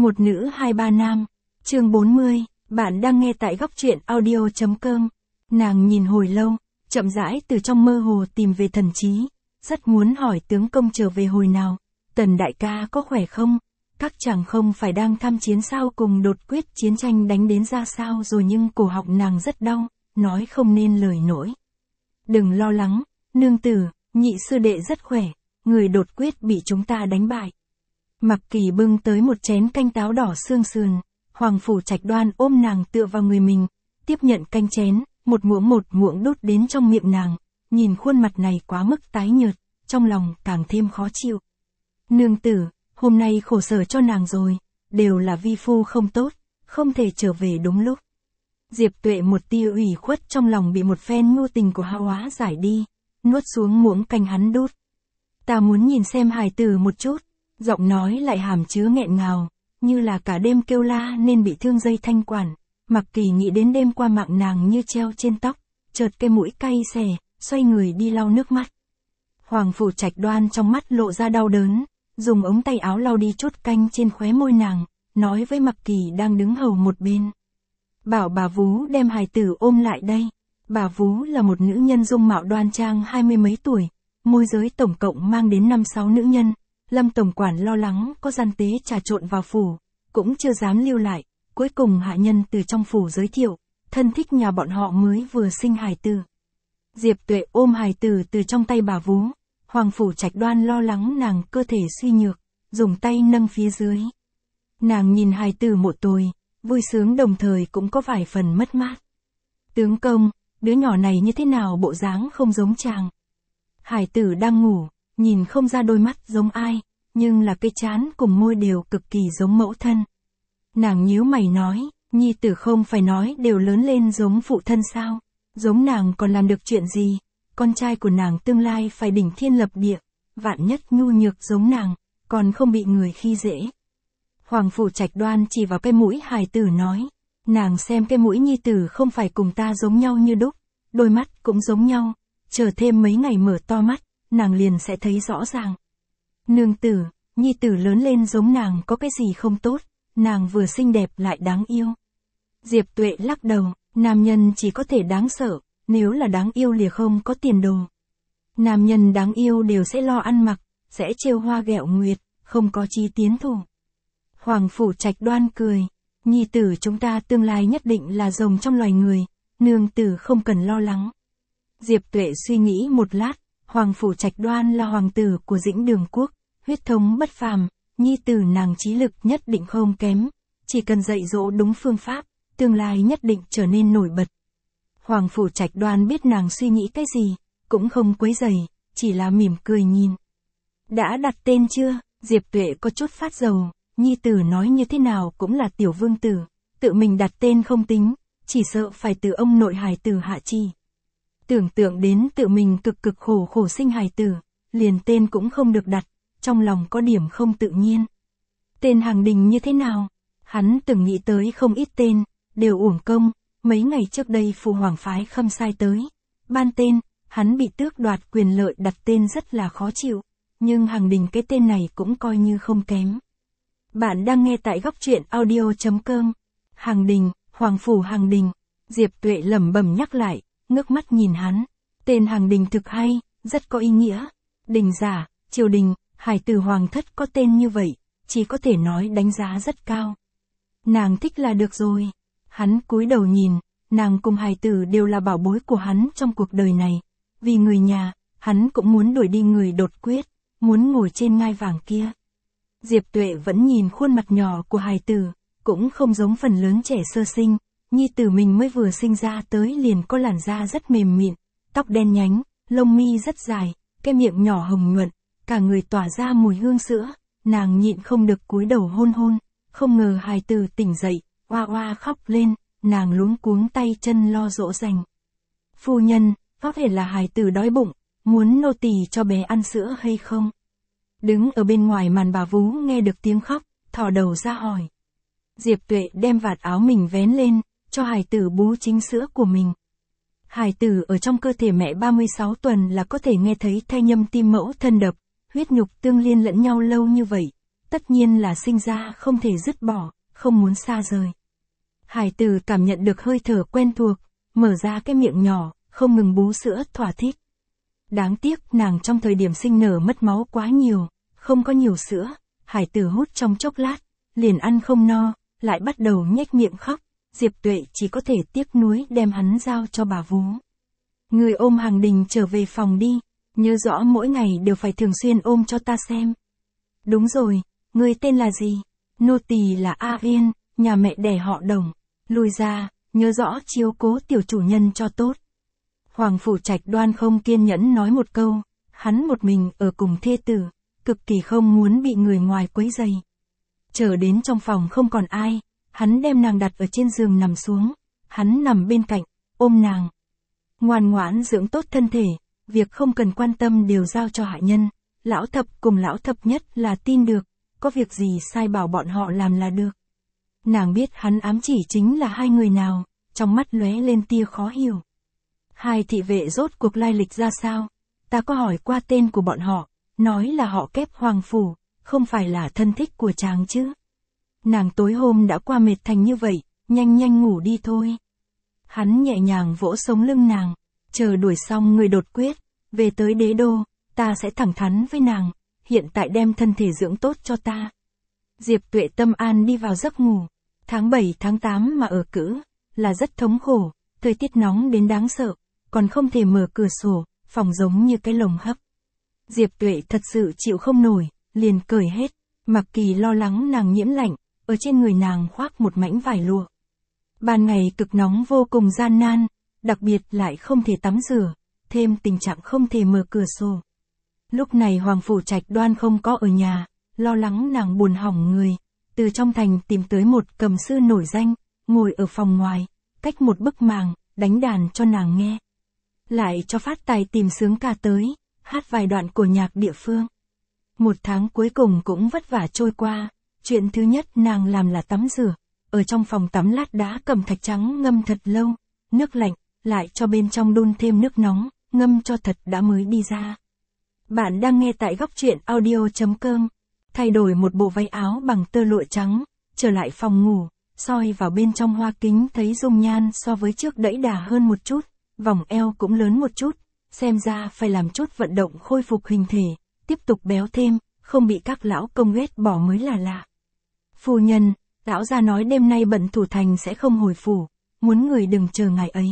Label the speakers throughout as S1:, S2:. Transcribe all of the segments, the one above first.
S1: Một nữ hai ba nam. Chương 40, bạn đang nghe tại góc truyện audio.com. Nàng nhìn hồi lâu, chậm rãi từ trong mơ hồ tìm về thần trí, rất muốn hỏi tướng công trở về hồi nào. Tần đại ca có khỏe không? Các chàng không phải đang tham chiến sao, cùng đột quyết chiến tranh đánh đến ra sao rồi, nhưng cổ họng nàng rất đau, nói không nên lời nổi. Đừng lo lắng, nương tử, nhị sư đệ rất khỏe, người đột quyết bị chúng ta đánh bại. Mặc Kỳ bưng tới một chén canh táo đỏ xương sườn, Hoàng Phủ Trạch Đoan ôm nàng tựa vào người mình, tiếp nhận canh chén, một muỗng đút đến trong miệng nàng, nhìn khuôn mặt này quá mức tái nhợt, trong lòng càng thêm khó chịu. Nương tử, hôm nay khổ sở cho nàng rồi, đều là vi phu không tốt, không thể trở về đúng lúc. Diệp Tuệ một tia ủy khuất trong lòng bị một phen nhu tình của Hạo Hóa giải đi, nuốt xuống muỗng canh hắn đút. Ta muốn nhìn xem hài tử một chút, giọng nói lại hàm chứa nghẹn ngào, như là cả đêm kêu la nên bị thương dây thanh quản. Mặc Kỳ nghĩ đến đêm qua mạng nàng như treo trên tóc, chợt cái mũi cay xè, xoay người đi lau nước mắt. Hoàng Phủ Trạch Đoan trong mắt lộ ra đau đớn, dùng ống tay áo lau đi chút canh trên khóe môi nàng, nói với Mặc Kỳ đang đứng hầu một bên. Bảo bà Vú đem hài tử ôm lại đây. Bà Vú là một nữ nhân dung mạo đoan trang 20 mấy tuổi, môi giới tổng cộng mang đến 5-6 nữ nhân. Lâm tổng quản lo lắng có gian tế trà trộn vào phủ, cũng chưa dám lưu lại, cuối cùng hạ nhân từ trong phủ giới thiệu, thân thích nhà bọn họ mới vừa sinh hài tử. Diệp Tuệ ôm hài tử từ trong tay bà Vú, Hoàng Phủ Trạch Đoan lo lắng nàng cơ thể suy nhược, dùng tay nâng phía dưới. Nàng nhìn hài tử một tuổi, vui sướng đồng thời cũng có vài phần mất mát. Tướng công, đứa nhỏ này như thế nào, bộ dáng không giống chàng. Hài tử đang ngủ, nhìn không ra đôi mắt giống ai, nhưng là cái trán cùng môi đều cực kỳ giống mẫu thân. Nàng nhíu mày nói, nhi tử không phải nói đều lớn lên giống phụ thân sao, giống nàng còn làm được chuyện gì, con trai của nàng tương lai phải đỉnh thiên lập địa, vạn nhất nhu nhược giống nàng, còn không bị người khi dễ. Hoàng Phủ Trạch Đoan chỉ vào cái mũi hài tử nói, nàng xem cái mũi nhi tử không phải cùng ta giống nhau như đúc, đôi mắt cũng giống nhau, chờ thêm mấy ngày mở to mắt, nàng liền sẽ thấy rõ ràng. Nương tử, nhi tử lớn lên giống nàng có cái gì không tốt, nàng vừa xinh đẹp lại đáng yêu. Diệp Tuệ lắc đầu, nam nhân chỉ có thể đáng sợ, nếu là đáng yêu lìa không có tiền đồ. Nam nhân đáng yêu đều sẽ lo ăn mặc, sẽ trêu hoa ghẹo nguyệt, không có chi tiến thủ. Hoàng Phủ Trạch Đoan cười, nhi tử chúng ta tương lai nhất định là rồng trong loài người, nương tử không cần lo lắng. Diệp Tuệ suy nghĩ một lát, Hoàng Phủ Trạch Đoan là hoàng tử của Dĩnh Đường Quốc, huyết thống bất phàm, nhi tử nàng trí lực nhất định không kém, chỉ cần dạy dỗ đúng phương pháp, tương lai nhất định trở nên nổi bật. Hoàng Phủ Trạch Đoan biết nàng suy nghĩ cái gì, cũng không quấy rầy, chỉ là mỉm cười nhìn. Đã đặt tên chưa? Diệp Tuệ có chút phát dầu, nhi tử nói như thế nào cũng là tiểu vương tử, tự mình đặt tên không tính, chỉ sợ phải từ ông nội hài tử hạ chi. Tưởng tượng đến tự mình cực khổ sinh hài tử, liền tên cũng không được đặt, trong lòng có điểm không tự nhiên. Tên Hàng Đình như thế nào? Hắn từng nghĩ tới không ít tên, đều uổng công, mấy ngày trước đây phụ hoàng phái Khâm sai tới, ban tên, hắn bị tước đoạt quyền lợi đặt tên rất là khó chịu, nhưng Hàng Đình cái tên này cũng coi như không kém. Bạn đang nghe tại góc truyện audio.com. Hàng Đình, Hoàng Phủ Hàng Đình. Diệp Tuệ lẩm bẩm nhắc lại, ngước mắt nhìn hắn. Tên Hàng Đình thực hay, rất có ý nghĩa. Đình giả, triều đình, hài tử hoàng thất có tên như vậy, chỉ có thể nói đánh giá rất cao. Nàng thích là được rồi. Hắn cúi đầu nhìn, nàng cùng hài tử đều là bảo bối của hắn trong cuộc đời này. Vì người nhà, hắn cũng muốn đuổi đi người đột quyết, muốn ngồi trên ngai vàng kia. Diệp Tuệ vẫn nhìn khuôn mặt nhỏ của hài tử, cũng không giống phần lớn trẻ sơ sinh, nhi tử mình mới vừa sinh ra tới liền có làn da rất mềm mịn, tóc đen nhánh, lông mi rất dài, cái miệng nhỏ hồng nhuận, cả người tỏa ra mùi hương sữa, nàng nhịn không được cúi đầu hôn hôn, không ngờ hài tử tỉnh dậy, oa oa khóc lên, nàng luống cuống tay chân lo dỗ dành. Phu nhân, có thể là hài tử đói bụng, muốn nô tỳ cho bé ăn sữa hay không? Đứng ở bên ngoài màn bà Vú nghe được tiếng khóc, thò đầu ra hỏi. Diệp Tuệ đem vạt áo mình vén lên, cho hài tử bú chính sữa của mình. Hài tử ở trong cơ thể mẹ 36 tuần là có thể nghe thấy thanh âm tim mẫu thân đập, huyết nhục tương liên lẫn nhau lâu như vậy, tất nhiên là sinh ra không thể dứt bỏ, không muốn xa rời. Hải tử cảm nhận được hơi thở quen thuộc, mở ra cái miệng nhỏ, không ngừng bú sữa thỏa thích. Đáng tiếc nàng trong thời điểm sinh nở mất máu quá nhiều, không có nhiều sữa, Hải tử hút trong chốc lát, liền ăn không no, lại bắt đầu nhếch miệng khóc, Diệp Tuệ chỉ có thể tiếc nuối đem hắn giao cho bà vú. Người ôm Hàng Đình trở về phòng đi, nhớ rõ mỗi ngày đều phải thường xuyên ôm cho ta xem. Đúng rồi, người tên là gì? Nô tỳ là A Yên, nhà mẹ đẻ họ Đồng. Lui ra, nhớ rõ chiếu cố tiểu chủ nhân cho tốt. Hoàng Phủ Trạch Đoan không kiên nhẫn nói một câu, hắn một mình ở cùng thê tử, cực kỳ không muốn bị người ngoài quấy rầy. Chờ đến trong phòng không còn ai, hắn đem nàng đặt ở trên giường nằm xuống, hắn nằm bên cạnh, ôm nàng. Ngoan ngoãn dưỡng tốt thân thể, việc không cần quan tâm đều giao cho hạ nhân, lão thập cùng lão thập nhất là tin được, có việc gì sai bảo bọn họ làm là được. Nàng biết hắn ám chỉ chính là hai người nào, trong mắt lóe lên tia khó hiểu. Hai thị vệ rốt cuộc lai lịch ra sao? Ta có hỏi qua tên của bọn họ, nói là họ Kép Hoàng Phủ, không phải là thân thích của chàng chứ. Nàng tối hôm đã qua mệt thành như vậy, nhanh nhanh ngủ đi thôi. Hắn nhẹ nhàng vỗ sống lưng nàng, chờ đuổi xong người đột quyết, về tới đế đô, ta sẽ thẳng thắn với nàng, hiện tại đem thân thể dưỡng tốt cho ta. Diệp Tuệ tâm an đi vào giấc ngủ, tháng 7 tháng 8 mà ở cữ, là rất thống khổ, thời tiết nóng đến đáng sợ, còn không thể mở cửa sổ, phòng giống như cái lồng hấp. Diệp Tuệ thật sự chịu không nổi, liền cởi hết, Mặc Kỳ lo lắng nàng nhiễm lạnh, ở trên người nàng khoác một mảnh vải lụa. Ban ngày cực nóng vô cùng gian nan, đặc biệt lại không thể tắm rửa, thêm tình trạng không thể mở cửa sổ. Lúc này Hoàng Phủ Trạch Đoan không có ở nhà, lo lắng nàng buồn hỏng người, từ trong thành tìm tới một cầm sư nổi danh, ngồi ở phòng ngoài, cách một bức màn, đánh đàn cho nàng nghe. Lại cho phát tài tìm sướng ca tới, hát vài đoạn của nhạc địa phương. Một tháng cuối cùng cũng vất vả trôi qua, chuyện thứ nhất nàng làm là tắm rửa, ở trong phòng tắm lát đá cẩm thạch trắng ngâm thật lâu, nước lạnh, lại cho bên trong đun thêm nước nóng, ngâm cho thật đã mới đi ra. Bạn đang nghe tại góc truyện audio.com, thay đổi một bộ váy áo bằng tơ lụa trắng, trở lại phòng ngủ, soi vào bên trong hoa kính thấy dung nhan so với trước đẫy đà hơn một chút, vòng eo cũng lớn một chút, xem ra phải làm chút vận động khôi phục hình thể, tiếp tục béo thêm, không bị các lão công ghét bỏ mới là lạ. Phu nhân, lão gia nói đêm nay bận thủ thành sẽ không hồi phủ, muốn người đừng chờ ngày ấy.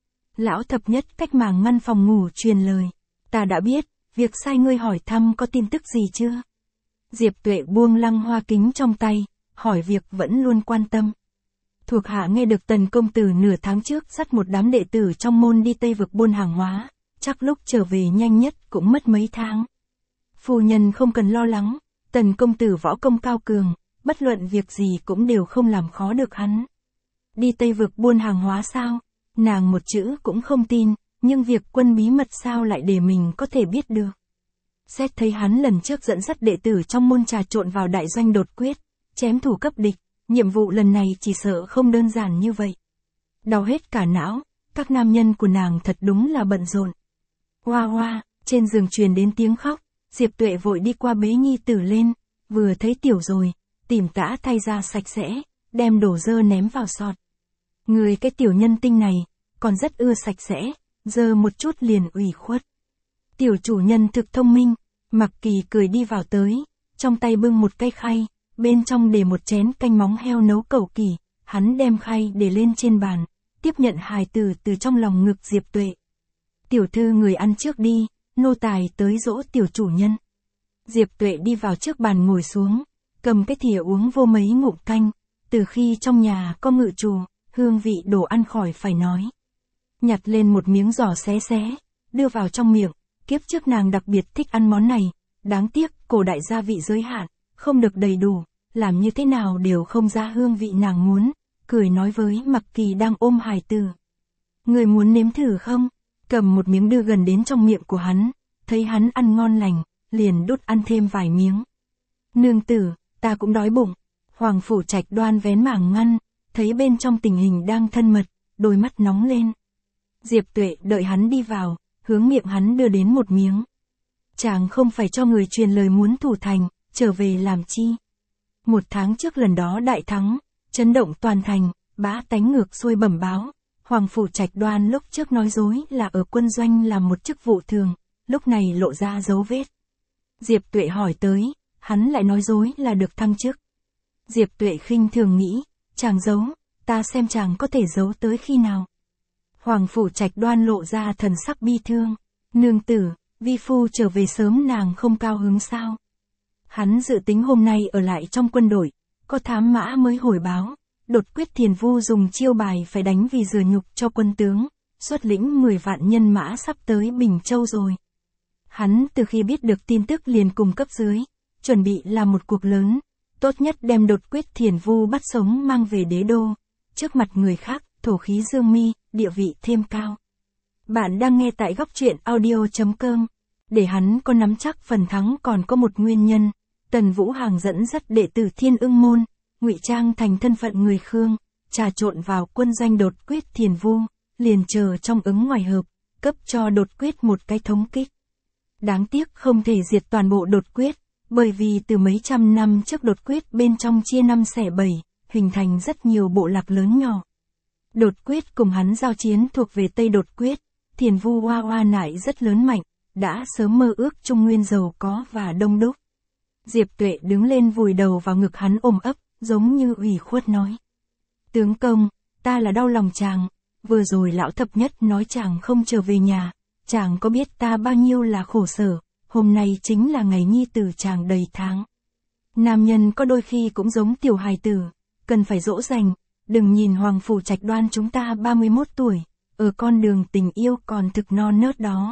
S1: Lão thập nhất cách màng ngăn phòng ngủ truyền lời, ta đã biết, việc sai ngươi hỏi thăm có tin tức gì chưa? Diệp Tuệ buông lăng hoa kính trong tay, hỏi việc vẫn luôn quan tâm. Thuộc hạ nghe được Tần công tử nửa tháng trước dắt một đám đệ tử trong môn đi Tây vực buôn hàng hóa, chắc lúc trở về nhanh nhất cũng mất mấy tháng. Phu nhân không cần lo lắng, Tần công tử võ công cao cường, bất luận việc gì cũng đều không làm khó được hắn. Đi Tây vực buôn hàng hóa sao? Nàng một chữ cũng không tin, nhưng việc quân bí mật sao lại để mình có thể biết được. Xét thấy hắn lần trước dẫn dắt đệ tử trong môn trà trộn vào đại doanh đột quyết, chém thủ cấp địch, nhiệm vụ lần này chỉ sợ không đơn giản như vậy. Đau hết cả não, các nam nhân của nàng thật đúng là bận rộn. Hoa hoa, trên giường truyền đến tiếng khóc, Diệp Tuệ vội đi qua bế nhi tử lên, vừa thấy tiểu rồi, tìm tã thay ra sạch sẽ, đem đồ dơ ném vào sọt. Người cái tiểu nhân tinh này, còn rất ưa sạch sẽ, dơ một chút liền ủy khuất. Tiểu chủ nhân thực thông minh, Mặc Kỳ cười đi vào tới, trong tay bưng một cây khay, bên trong để một chén canh móng heo nấu cẩu kỳ, hắn đem khay để lên trên bàn, tiếp nhận hài tử từ trong lòng ngực Diệp Tuệ. Tiểu thư người ăn trước đi, nô tài tới dỗ tiểu chủ nhân. Diệp Tuệ đi vào trước bàn ngồi xuống, cầm cái thìa uống vô mấy ngụm canh, từ khi trong nhà có ngự trù, hương vị đồ ăn khỏi phải nói. Nhặt lên một miếng giò xé xé, đưa vào trong miệng, kiếp trước nàng đặc biệt thích ăn món này, đáng tiếc cổ đại gia vị giới hạn, không được đầy đủ, làm như thế nào đều không ra hương vị nàng muốn, cười nói với Mặc Kỳ đang ôm hài tử. Người muốn nếm thử không? Cầm một miếng đưa gần đến trong miệng của hắn, thấy hắn ăn ngon lành, liền đút ăn thêm vài miếng. Nương tử, ta cũng đói bụng. Hoàng Phủ Trạch Đoan vén mảng ngăn, thấy bên trong tình hình đang thân mật, đôi mắt nóng lên. Diệp Tuệ đợi hắn đi vào, hướng miệng hắn đưa đến một miếng. Chàng không phải cho người truyền lời muốn thủ thành, trở về làm chi, 1 tháng trước lần đó đại thắng, chấn động toàn thành, bá tánh ngược xuôi bẩm báo. Hoàng phủ Trạch Đoan lúc trước nói dối là ở quân doanh làm một chức vụ thường, lúc này lộ ra dấu vết. Diệp Tuệ hỏi tới, hắn lại nói dối là được thăng chức. Diệp Tuệ khinh thường nghĩ, chàng giấu, ta xem chàng có thể giấu tới khi nào. Hoàng phủ Trạch Đoan lộ ra thần sắc bi thương, nương tử, vi phu trở về sớm nàng không cao hứng sao. Hắn dự tính hôm nay ở lại trong quân đội, có thám mã mới hồi báo, đột quyết Thiền Vu dùng chiêu bài phải đánh vì rửa nhục cho quân tướng, xuất lĩnh 10 vạn nhân mã sắp tới Bình Châu rồi. Hắn từ khi biết được tin tức liền cùng cấp dưới, chuẩn bị làm một cuộc lớn, tốt nhất đem đột quyết Thiền Vu bắt sống mang về đế đô, trước mặt người khác, thổ khí dương mi, địa vị thêm cao. Bạn đang nghe tại góc truyện audio.com, để hắn có nắm chắc phần thắng còn có một nguyên nhân. Tần Vũ Hàng dẫn dắt đệ tử Thiên Ưng Môn, ngụy trang thành thân phận người Khương, trà trộn vào quân doanh đột quyết Thiền Vu, liền chờ trong ứng ngoài hợp, cấp cho đột quyết một cái thống kích. Đáng tiếc không thể diệt toàn bộ đột quyết, bởi vì từ mấy trăm năm trước đột quyết bên trong chia 5 xẻ 7, hình thành rất nhiều bộ lạc lớn nhỏ. Đột quyết cùng hắn giao chiến thuộc về Tây đột quyết, Thiền Vu Hoa Hoa nại rất lớn mạnh, đã sớm mơ ước Trung Nguyên giàu có và đông đúc. Diệp Tuệ đứng lên vùi đầu vào ngực hắn ôm ấp, giống như ủy khuất nói. Tướng công, ta là đau lòng chàng, vừa rồi lão thập nhất nói chàng không trở về nhà, chàng có biết ta bao nhiêu là khổ sở, hôm nay chính là ngày nhi tử chàng đầy tháng. Nam nhân có đôi khi cũng giống tiểu hài tử, cần phải dỗ dành, đừng nhìn Hoàng phủ Trạch Đoan chúng ta 31 tuổi, ở con đường tình yêu còn thực non nớt đó.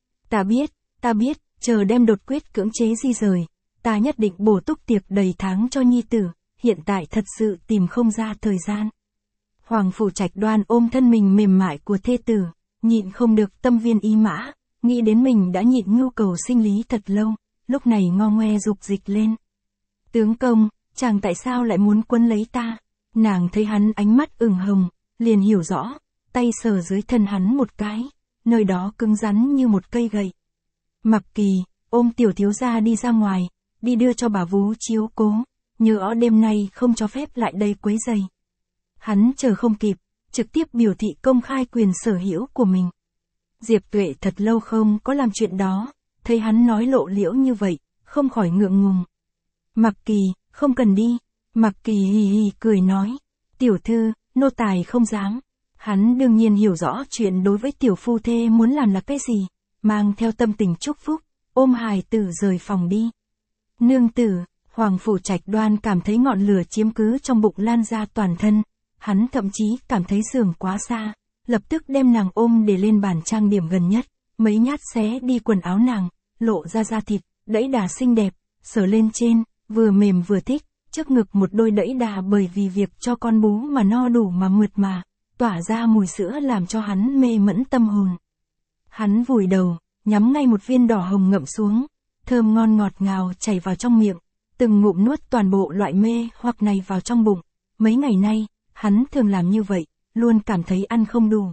S1: Ta biết, chờ đem đột quyết cưỡng chế di rời, ta nhất định bổ túc tiệc đầy tháng cho nhi tử, hiện tại thật sự tìm không ra thời gian. Hoàng phủ Trạch Đoan ôm thân mình mềm mại của thê tử, nhịn không được tâm viên ý mã, nghĩ đến mình đã nhịn nhu cầu sinh lý thật lâu, lúc này ngo ngoe dục dịch lên. Tướng công, chàng tại sao lại muốn quấn lấy ta? Nàng thấy hắn ánh mắt ửng hồng, liền hiểu rõ, tay sờ dưới thân hắn một cái, nơi đó cứng rắn như một cây gậy. Mặc Kỳ, ôm tiểu thiếu gia đi ra ngoài, đi đưa cho bà vú chiếu cố, nhớ đêm nay không cho phép lại đây quấy rầy. Hắn chờ không kịp, trực tiếp biểu thị công khai quyền sở hữu của mình. Diệp Tuệ thật lâu không có làm chuyện đó, thấy hắn nói lộ liễu như vậy, không khỏi ngượng ngùng. Mặc Kỳ, không cần đi. Mặc Kỳ hì hì cười nói, tiểu thư, nô tài không dám. Hắn đương nhiên hiểu rõ chuyện đối với tiểu phu thê muốn làm là cái gì, mang theo tâm tình chúc phúc, ôm hài tử rời phòng đi. Nương tử, Hoàng phủ Trạch Đoan cảm thấy ngọn lửa chiếm cứ trong bụng lan ra toàn thân, hắn thậm chí cảm thấy giường quá xa, lập tức đem nàng ôm để lên bàn trang điểm gần nhất, mấy nhát xé đi quần áo nàng, lộ ra da thịt, đẫy đà xinh đẹp, sờ lên trên, vừa mềm vừa thích, trước ngực một đôi đẫy đà bởi vì việc cho con bú mà no đủ mà mượt mà, tỏa ra mùi sữa làm cho hắn mê mẫn tâm hồn. Hắn vùi đầu, nhắm ngay một viên đỏ hồng ngậm xuống, thơm ngon ngọt ngào chảy vào trong miệng, từng ngụm nuốt toàn bộ loại mê hoặc này vào trong bụng. Mấy ngày nay, hắn thường làm như vậy, luôn cảm thấy ăn không đủ.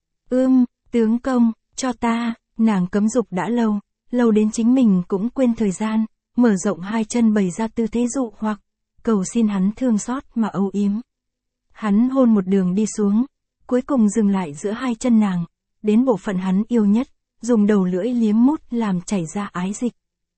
S1: Tướng công, cho ta, nàng cấm dục đã lâu đến chính mình cũng quên thời gian, mở rộng hai chân bày ra tư thế dụ hoặc, cầu xin hắn thương xót mà âu yếm. Hắn hôn một đường đi xuống, cuối cùng dừng lại giữa hai chân nàng, đến bộ phận hắn yêu nhất, dùng đầu lưỡi liếm mút làm chảy ra ái dịch.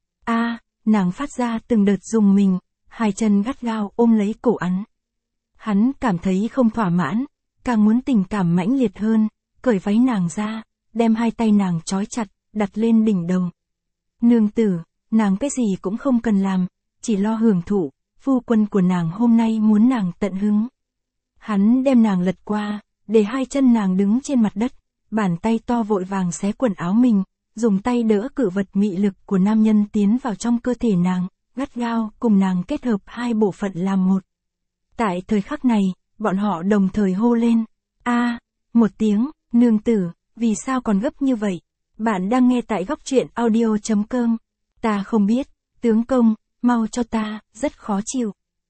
S1: Nàng phát ra từng đợt rùng mình, hai chân gắt gao ôm lấy cổ hắn. Hắn cảm thấy không thỏa mãn, càng muốn tình cảm mãnh liệt hơn, cởi váy nàng ra, đem hai tay nàng trói chặt, đặt lên đỉnh đầu. Nương tử, nàng cái gì cũng không cần làm, chỉ lo hưởng thụ, phu quân của nàng hôm nay muốn nàng tận hứng. Hắn đem nàng lật qua, để hai chân nàng đứng trên mặt đất, bàn tay to vội vàng xé quần áo mình, dùng tay đỡ cự vật mị lực của nam nhân tiến vào trong cơ thể nàng, gắt gao cùng nàng kết hợp hai bộ phận làm một. Tại thời khắc này, bọn họ đồng thời hô lên, một tiếng, nương tử, vì sao còn gấp như vậy? Bạn đang nghe tại góc truyện audio.com. Ta không biết, tướng công, mau cho ta, rất khó chịu.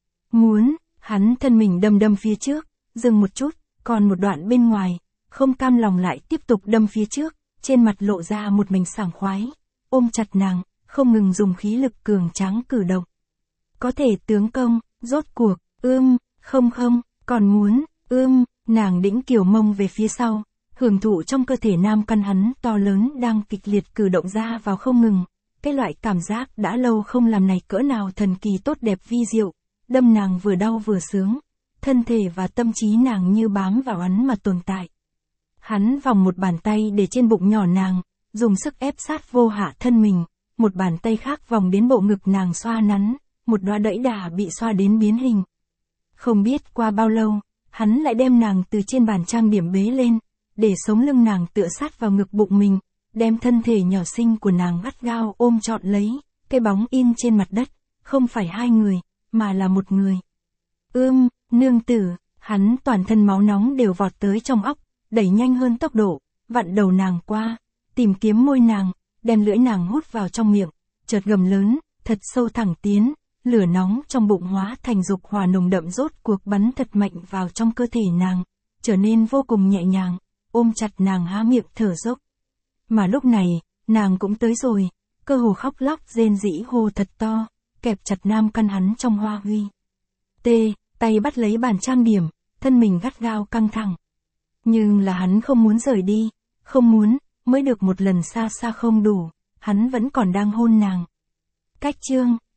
S1: Hắn thân mình đâm phía trước, dừng một chút, còn một đoạn bên ngoài, không cam lòng lại tiếp tục đâm phía trước, trên mặt lộ ra một mảnh sảng khoái, ôm chặt nàng, không ngừng dùng khí lực cường tráng cử động. Có thể tướng công, Rốt cuộc, không, còn muốn, nàng đĩnh kiểu mông về phía sau, hưởng thụ trong cơ thể nam căn hắn to lớn đang kịch liệt cử động ra vào không ngừng. Cái loại cảm giác đã lâu không làm này cỡ nào thần kỳ tốt đẹp vi diệu, đâm nàng vừa đau vừa sướng, thân thể và tâm trí nàng như bám vào hắn mà tồn tại. Hắn vòng một bàn tay để trên bụng nhỏ nàng, dùng sức ép sát vô hạ thân mình, một bàn tay khác vòng đến bộ ngực nàng xoa nắn, một đóa đẫy đà bị xoa đến biến hình. Không biết qua bao lâu, hắn lại đem nàng từ trên bàn trang điểm bế lên, để sống lưng nàng tựa sát vào ngực bụng mình, đem thân thể nhỏ xinh của nàng gắt gao ôm trọn lấy, cái bóng in trên mặt đất, không phải hai người, mà là một người. Nương tử, hắn toàn thân máu nóng đều vọt tới trong óc, đẩy nhanh hơn tốc độ, vặn đầu nàng qua, tìm kiếm môi nàng, đem lưỡi nàng hút vào trong miệng, chợt gầm lớn, thật sâu thẳng tiến, lửa nóng trong bụng hóa thành dục hỏa nồng đậm rốt cuộc bắn thật mạnh vào trong cơ thể nàng, trở nên vô cùng nhẹ nhàng, ôm chặt nàng há miệng thở dốc. Mà lúc này, nàng cũng tới rồi, cơ hồ khóc lóc rên rỉ hô thật to, kẹp chặt nam căn hắn trong hoa huy. Tay bắt lấy bàn trang điểm, thân mình gắt gao căng thẳng. Nhưng là hắn không muốn rời đi, không muốn, mới được một lần xa xa không đủ, hắn vẫn còn đang hôn nàng. Cách chương